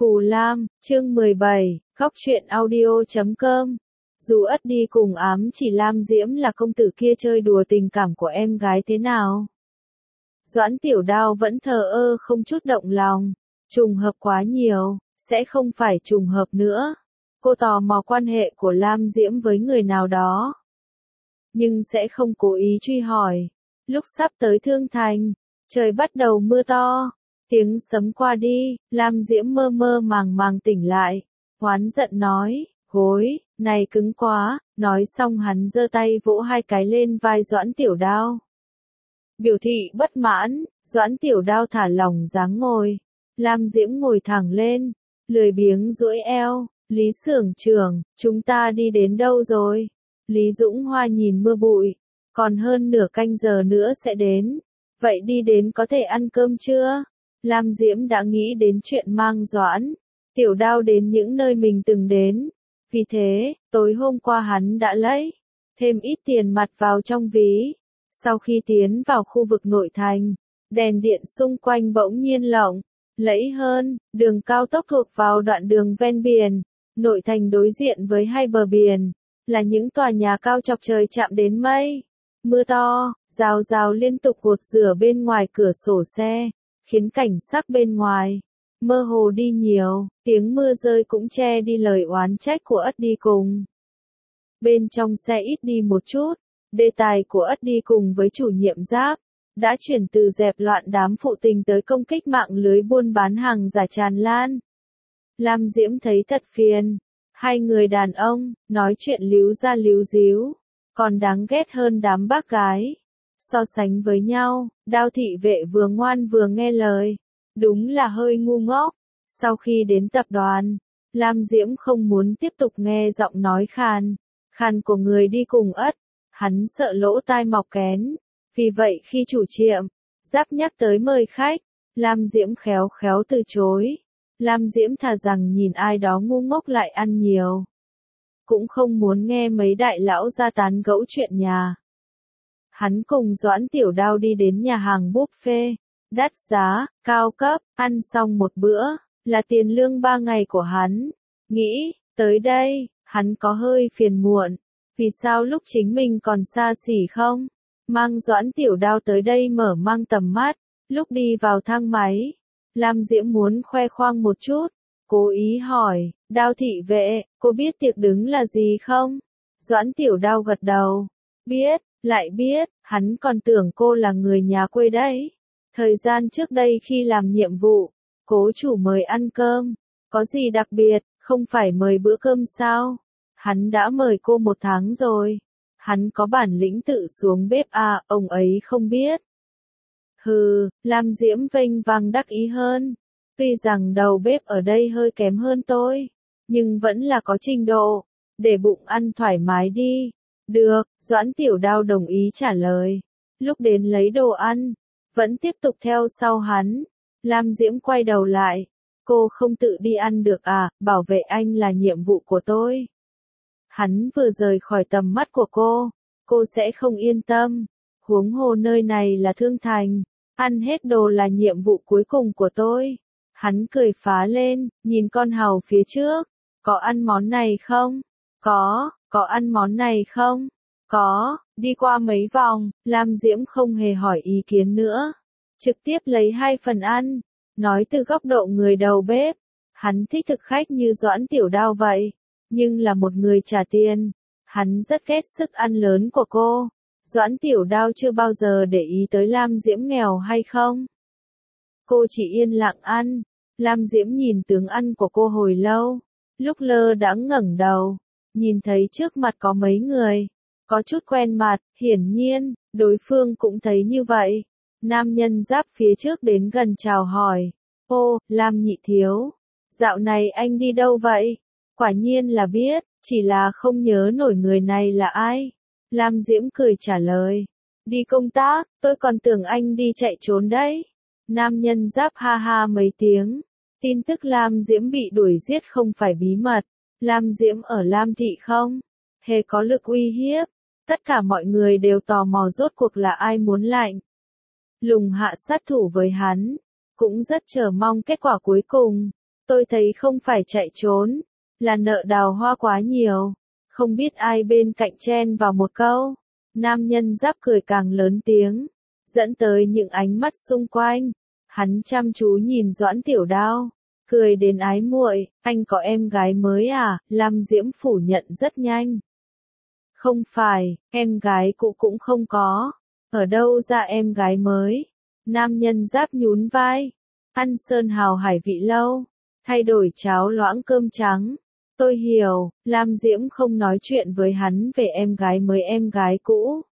Phù Lam, chương 17, Góc truyện audio.com. Dù Ất đi cùng ám chỉ Lam Diễm là công tử kia chơi đùa tình cảm của em gái thế nào, Doãn Tiểu Đao vẫn thờ ơ không chút động lòng. Trùng hợp quá nhiều, sẽ không phải trùng hợp nữa. Cô tò mò quan hệ của Lam Diễm với người nào đó, nhưng sẽ không cố ý truy hỏi. Lúc sắp tới Thương Thành, trời bắt đầu mưa to. Tiếng sấm qua đi, Lam Diễm mơ mơ màng màng tỉnh lại. Oán giận nói, gối, này cứng quá. Nói xong hắn giơ tay vỗ hai cái lên vai Doãn Tiểu Đao. Biểu thị bất mãn, Doãn Tiểu Đao thả lỏng dáng ngồi. Lam Diễm ngồi thẳng lên, lười biếng duỗi eo. Lý Xưởng trưởng, chúng ta đi đến đâu rồi? Lý Dũng Hoa nhìn mưa bụi, còn hơn nửa canh giờ nữa sẽ đến. Vậy đi đến có thể ăn cơm chưa? Lam Diễm đã nghĩ đến chuyện mang Doãn Tiểu Đao đến những nơi mình từng đến. Vì thế, tối hôm qua hắn đã lấy thêm ít tiền mặt vào trong ví. Sau khi tiến vào khu vực nội thành, đèn điện xung quanh bỗng nhiên lộng lẫy hơn. Đường cao tốc thuộc vào đoạn đường ven biển. Nội thành đối diện với hai bờ biển là những tòa nhà cao chọc trời chạm đến mây. Mưa to, rào rào liên tục gột rửa bên ngoài cửa sổ xe, khiến cảnh sắc bên ngoài mơ hồ đi nhiều. Tiếng mưa rơi cũng che đi lời oán trách của Ất đi cùng. Bên trong xe ít đi một chút. Đề tài của Ất đi cùng với chủ nhiệm Giáp đã chuyển từ dẹp loạn đám phụ tình tới công kích mạng lưới buôn bán hàng giả tràn lan. Lam Diễm thấy thật phiền. Hai người đàn ông nói chuyện líu ra líu díu, còn đáng ghét hơn đám bác gái. So sánh với nhau, Đao thị vệ vừa ngoan vừa nghe lời, đúng là hơi ngu ngốc. Sau khi đến tập đoàn, Lam Diễm không muốn tiếp tục nghe giọng nói khàn của người đi cùng Ất. Hắn sợ lỗ tai mọc kén. Vì vậy khi chủ nhiệm Giáp nhắc tới mời khách, Lam Diễm khéo khéo từ chối. Lam Diễm thà rằng nhìn ai đó ngu ngốc lại ăn nhiều, cũng không muốn nghe mấy đại lão ra tán gẫu chuyện nhà. Hắn cùng Doãn Tiểu Đao đi đến nhà hàng buffet, đắt giá, cao cấp, ăn xong một bữa, là tiền lương 3 ngày của hắn. Nghĩ, tới đây, hắn có hơi phiền muộn. Vì sao lúc chính mình còn xa xỉ không? Mang Doãn Tiểu Đao tới đây mở mang tầm mắt. Lúc đi vào thang máy, Lam Diễm muốn khoe khoang một chút. Cố ý hỏi, Đao thị vệ, cô biết tiệc đứng là gì không? Doãn Tiểu Đao gật đầu. Biết, lại biết, hắn còn tưởng cô là người nhà quê đấy. Thời gian trước đây khi làm nhiệm vụ, cố chủ mời ăn cơm. Có gì đặc biệt, không phải mời bữa cơm sao? Hắn đã mời cô 1 tháng rồi. Hắn có bản lĩnh tự xuống bếp à, ông ấy không biết. Hừ, Lam Diễm vênh vang đắc ý hơn. Tuy rằng đầu bếp ở đây hơi kém hơn tôi, nhưng vẫn là có trình độ, để bụng ăn thoải mái đi. Được, Doãn Tiểu Đao đồng ý trả lời. Lúc đến lấy đồ ăn, vẫn tiếp tục theo sau hắn. Lam Diễm quay đầu lại. Cô không tự đi ăn được à, bảo vệ anh là nhiệm vụ của tôi. Hắn vừa rời khỏi tầm mắt của cô sẽ không yên tâm. Huống hồ nơi này là Thương Thành, ăn hết đồ là nhiệm vụ cuối cùng của tôi. Hắn cười phá lên, nhìn con hàu phía trước. Có ăn món này không? Có ăn món này không? Có, đi qua mấy vòng, Lam Diễm không hề hỏi ý kiến nữa. Trực tiếp lấy 2 phần ăn. Nói từ góc độ người đầu bếp, hắn thích thực khách như Doãn Tiểu Đao vậy. Nhưng là một người trả tiền, hắn rất ghét sức ăn lớn của cô. Doãn Tiểu Đao chưa bao giờ để ý tới Lam Diễm nghèo hay không. Cô chỉ yên lặng ăn. Lam Diễm nhìn tướng ăn của cô hồi lâu. Lúc lơ đãng ngẩng đầu, nhìn thấy trước mặt có mấy người, có chút quen mặt. Hiển nhiên, đối phương cũng thấy như vậy. Nam nhân Giáp phía trước đến gần chào hỏi. Ô, Lam nhị thiếu, dạo này anh đi đâu vậy? Quả nhiên là biết, chỉ là không nhớ nổi người này là ai. Lam Diễm cười trả lời. Đi công tác, tôi còn tưởng anh đi chạy trốn đấy. Nam nhân Giáp ha ha mấy tiếng. Tin tức Lam Diễm bị đuổi giết không phải bí mật. Lam Diễm ở Lam thị không hề có lực uy hiếp. Tất cả mọi người đều tò mò rốt cuộc là ai muốn lạnh lùng hạ sát thủ với hắn. Cũng rất chờ mong kết quả cuối cùng. Tôi thấy không phải chạy trốn, là nợ đào hoa quá nhiều. Không biết ai bên cạnh chen vào một câu. Nam nhân Giáp cười càng lớn tiếng, dẫn tới những ánh mắt xung quanh. Hắn chăm chú nhìn Doãn Tiểu Đao, cười đến ái muội, anh có em gái mới à? Lam Diễm phủ nhận rất nhanh. Không phải, em gái cũ cũng không có. Ở đâu ra em gái mới? Nam nhân Giáp nhún vai. Ăn sơn hào hải vị lâu, thay đổi cháo loãng cơm trắng. Tôi hiểu, Lam Diễm không nói chuyện với hắn về em gái mới em gái cũ.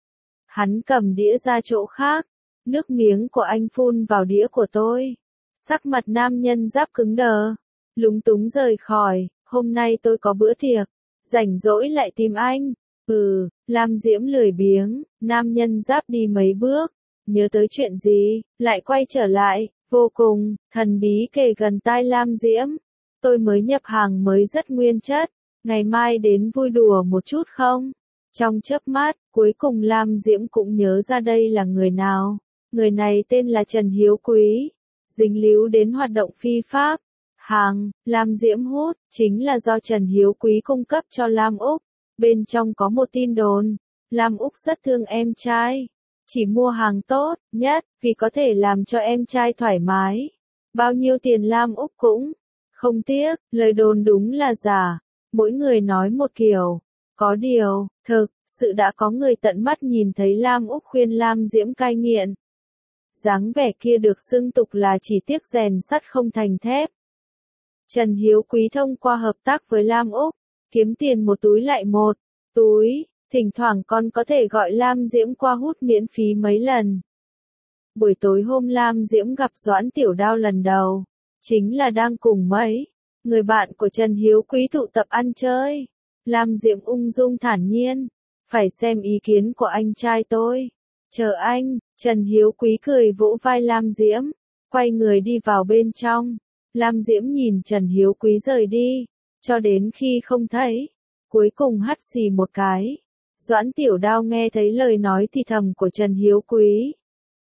Hắn cầm đĩa ra chỗ khác, nước miếng của anh phun vào đĩa của tôi. Sắc mặt nam nhân Giáp cứng đờ, lúng túng rời khỏi, hôm nay tôi có bữa tiệc, rảnh rỗi lại tìm anh. Lam Diễm lười biếng, nam nhân Giáp đi mấy bước, nhớ tới chuyện gì, lại quay trở lại, vô cùng, thần bí kề gần tai Lam Diễm. Tôi mới nhập hàng mới rất nguyên chất, ngày mai đến vui đùa một chút không? Trong chớp mắt, cuối cùng Lam Diễm cũng nhớ ra đây là người nào. Người này tên là Trần Hiếu Quý, dính líu đến hoạt động phi pháp. Hàng, Lam Diễm hút, chính là do Trần Hiếu Quý cung cấp cho Lam Úc. Bên trong có một tin đồn, Lam Úc rất thương em trai. Chỉ mua hàng tốt nhất, vì có thể làm cho em trai thoải mái. Bao nhiêu tiền Lam Úc cũng không tiếc, lời đồn đúng là giả. Mỗi người nói một kiểu. Có điều, thực sự đã có người tận mắt nhìn thấy Lam Úc khuyên Lam Diễm cai nghiện. Dáng vẻ kia được xưng tục là chỉ tiếc rèn sắt không thành thép. Trần Hiếu Quý thông qua hợp tác với Lam Úc, kiếm tiền một túi lại một túi, thỉnh thoảng còn có thể gọi Lam Diễm qua hút miễn phí mấy lần. Buổi tối hôm Lam Diễm gặp Doãn Tiểu Đao lần đầu, chính là đang cùng mấy người bạn của Trần Hiếu Quý tụ tập ăn chơi. Lam Diễm ung dung thản nhiên, phải xem ý kiến của anh trai tôi. Chờ anh, Trần Hiếu Quý cười vỗ vai Lam Diễm, quay người đi vào bên trong. Lam Diễm nhìn Trần Hiếu Quý rời đi, cho đến khi không thấy, cuối cùng hắt xì một cái. Doãn Tiểu Đao nghe thấy lời nói thì thầm của Trần Hiếu Quý.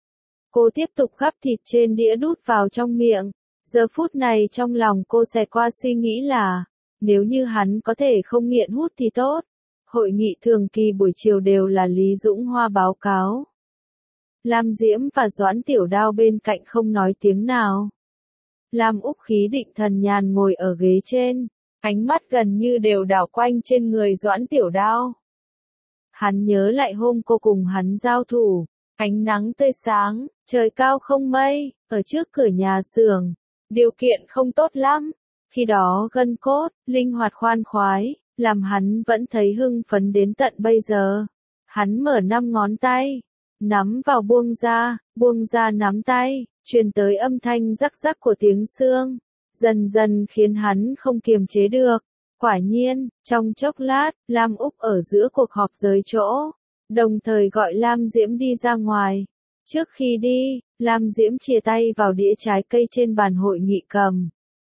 Cô tiếp tục gắp thịt trên đĩa đút vào trong miệng. Giờ phút này trong lòng cô xẹt qua suy nghĩ là, nếu như hắn có thể không nghiện hút thì tốt. Hội nghị thường kỳ buổi chiều đều là Lý Dũng Hoa báo cáo. Lam Diễm và Doãn Tiểu Đao bên cạnh không nói tiếng nào. Lam Úc khí định thần nhàn ngồi ở ghế trên, ánh mắt gần như đều đảo quanh trên người Doãn Tiểu Đao. Hắn nhớ lại hôm cô cùng hắn giao thủ, ánh nắng tươi sáng, trời cao không mây, ở trước cửa nhà xưởng, điều kiện không tốt lắm. Khi đó gân cốt, linh hoạt khoan khoái, làm hắn vẫn thấy hưng phấn đến tận bây giờ. Hắn mở 5 ngón tay, nắm vào buông ra nắm tay, truyền tới âm thanh rắc rắc của tiếng xương, dần dần khiến hắn không kiềm chế được. Quả nhiên, trong chốc lát, Lam Úc ở giữa cuộc họp rời chỗ, đồng thời gọi Lam Diễm đi ra ngoài. Trước khi đi, Lam Diễm chìa tay vào đĩa trái cây trên bàn hội nghị cầm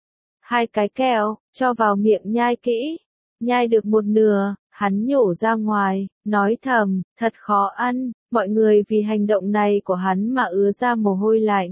2 cái kẹo, cho vào miệng nhai kỹ. Nhai được một nửa, hắn nhổ ra ngoài, nói thầm, thật khó ăn, mọi người vì hành động này của hắn mà ứa ra mồ hôi lạnh.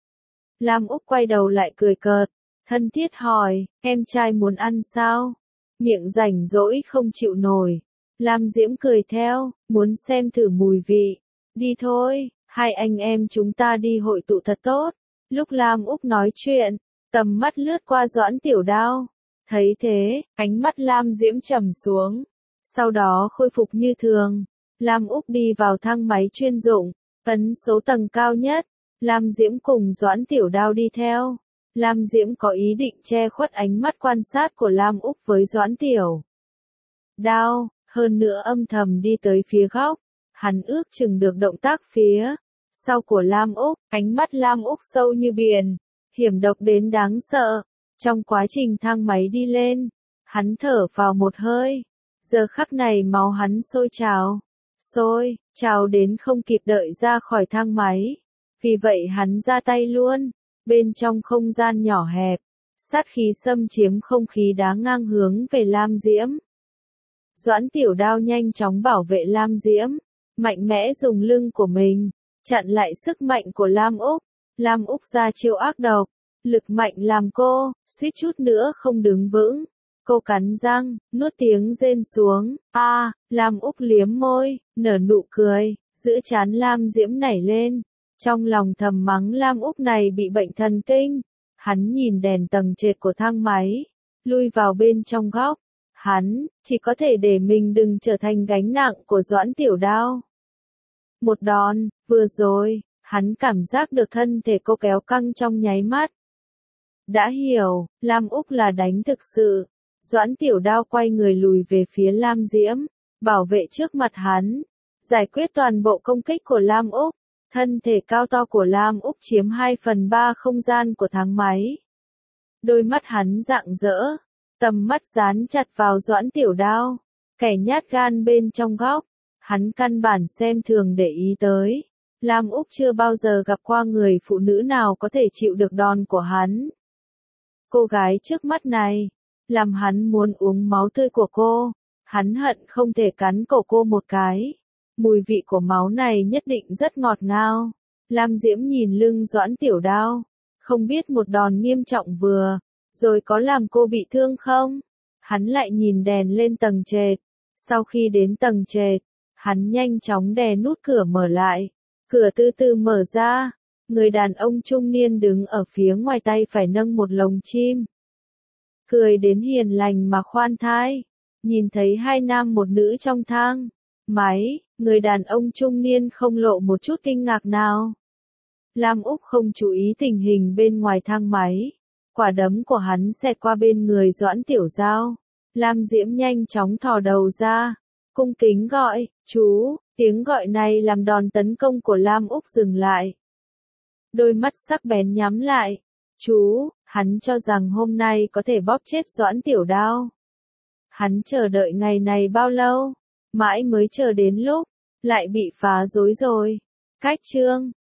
Lam Úc quay đầu lại cười cợt, thân thiết hỏi, em trai muốn ăn sao? Miệng rảnh rỗi không chịu nổi. Lam Diễm cười theo, muốn xem thử mùi vị. Đi thôi, hai anh em chúng ta đi hội tụ thật tốt. Lúc Lam Úc nói chuyện, tầm mắt lướt qua Doãn Tiểu Đao. Thấy thế, ánh mắt Lam Diễm trầm xuống. Sau đó khôi phục như thường. Lam Úc đi vào thang máy chuyên dụng, ấn số tầng cao nhất. Lam Diễm cùng Doãn Tiểu Đao đi theo. Lam Diễm có ý định che khuất ánh mắt quan sát của Lam Úc với Doãn Tiểu Đao, hơn nữa âm thầm đi tới phía góc. Hắn ước chừng được động tác phía sau của Lam Úc, ánh mắt Lam Úc sâu như biển, hiểm độc đến đáng sợ. Trong quá trình thang máy đi lên, hắn thở vào một hơi. Giờ khắc này máu hắn sôi trào đến không kịp đợi ra khỏi thang máy. Vì vậy hắn ra tay luôn. Bên trong không gian nhỏ hẹp, sát khí xâm chiếm không khí đá ngang hướng về Lam Diễm. Doãn Tiểu Đao nhanh chóng bảo vệ Lam Diễm, mạnh mẽ dùng lưng của mình chặn lại sức mạnh của Lam Úc. Lam Úc ra chiêu ác độc, Lực mạnh làm cô, suýt chút nữa không đứng vững. Cô cắn răng, nuốt tiếng rên xuống. Lam Úc liếm môi, nở nụ cười, giữa trán Lam Diễm nảy lên. Trong lòng thầm mắng Lam Úc này bị bệnh thần kinh. Hắn nhìn đèn tầng trệt của thang máy, lui vào bên trong góc. Hắn, chỉ có thể để mình đừng trở thành gánh nặng của Doãn Tiểu Đao. Một đòn, vừa rồi, hắn cảm giác được thân thể cô kéo căng trong nháy mắt. Đã hiểu, Lam Úc là đánh thực sự. Doãn Tiểu Đao quay người lùi về phía Lam Diễm, bảo vệ trước mặt hắn, giải quyết toàn bộ công kích của Lam Úc. Thân thể cao to của Lam Úc chiếm 2/3 không gian của thang máy. Đôi mắt hắn rạng rỡ, tầm mắt dán chặt vào Doãn Tiểu Đao, kẻ nhát gan bên trong góc. Hắn căn bản xem thường để ý tới. Lam Úc chưa bao giờ gặp qua người phụ nữ nào có thể chịu được đòn của hắn. Cô gái trước mắt này, làm hắn muốn uống máu tươi của cô. Hắn hận không thể cắn cổ cô một cái. Mùi vị của máu này nhất định rất ngọt ngào. Lam Diễm nhìn lưng Doãn Tiểu Đao, không biết một đòn nghiêm trọng vừa rồi có làm cô bị thương không? Hắn lại nhìn đèn lên tầng trệt. Sau khi đến tầng trệt, hắn nhanh chóng đè nút cửa mở lại. Cửa từ từ mở ra. Người đàn ông trung niên đứng ở phía ngoài tay phải nâng một lồng chim. Cười đến hiền lành mà khoan thai. Nhìn thấy hai nam một nữ trong thang máy, người đàn ông trung niên không lộ một chút kinh ngạc nào. Lam Úc không chú ý tình hình bên ngoài thang máy. Quả đấm của hắn xẹt qua bên người Doãn Tiểu Dao. Lam Diễm nhanh chóng thò đầu ra, cung kính gọi, chú. Tiếng gọi này làm đòn tấn công của Lam Úc dừng lại. Đôi mắt sắc bén nhắm lại. Chú, hắn cho rằng hôm nay có thể bóp chết Doãn Tiểu Đao. Hắn chờ đợi ngày này bao lâu, mãi mới chờ đến lúc lại bị phá rối rồi. Cách chương